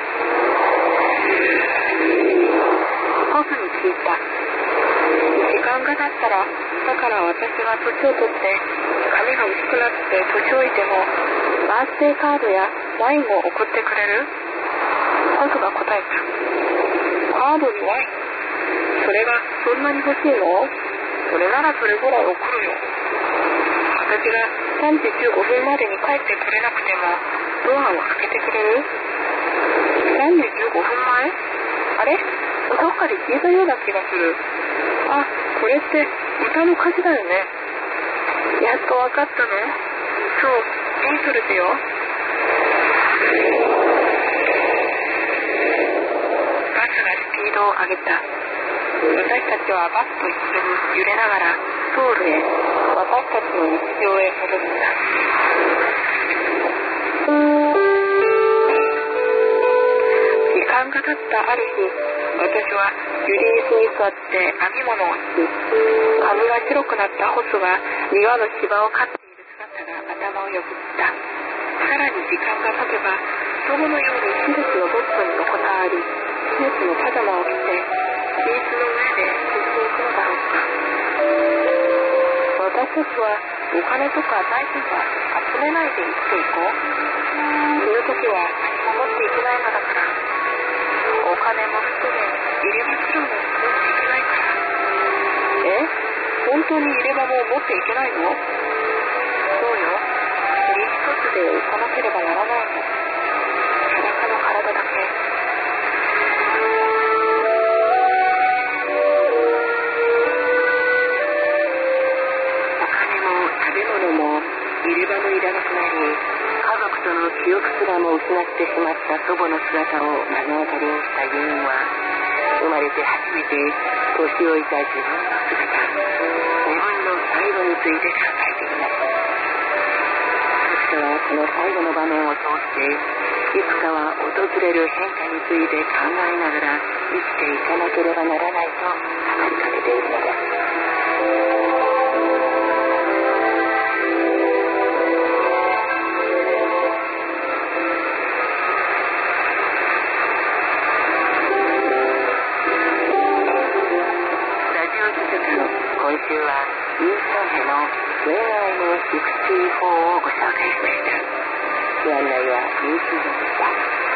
Speaker 3: ホスに聞いた。時間が経ったら、だから私が年を取って髪が薄くなって年老いてもバースデーカードやワインを送ってくれる？ホスが答えた。カードにワイン？それがそんなに欲しいの？それならそれぐらい送るよ。私がさんじじゅうごふんまでに帰ってくれなくてもドアを開けてくれる？さんじじゅうごふんまえ？あれ？どっかで聞いたような気がする。あ、これって歌の歌詞だよね。やっとわかったの？そう、ビートルズよ。バスがスピードを上げた。私たちはバスと一緒に揺れながらソウルへ、私たちの日常へ戻った。時間が経ったある日、私はユリ椅子に座って編み物をし、髪が白くなったホスが庭の芝を刈っている姿が頭をよぎった。さらに時間が経てば、祖母のようにシルクのボットに横たわり、スーツのパジャマを着て、シーツの上で寝ていくのだろうか。私たちはお金とか財産は集めないで生きていこう。死ぬときは何も持っていけないのだから。お金も含め入れ歯治療も持っていけないから。え？本当に入れ歯も持っていけないの？そうよ。身一つで行かなければならないの。裸の体だけ。お金も食べ物も入れ歯もいらなくなり、家族との記憶すらも失ってしまった祖母の姿を目の当たりにしたユンは、生まれて初めて年老いた自分の姿、自分の最後について考えています。そしてはこの最後の場面を通して、いつかは訪れる変化について考えながら生きていかなければならないと語りかけているのです。ラジオ週はユン・ソンヘの恋愛の熟知法をご紹介しました。ご案内はユン・ソンヘでした。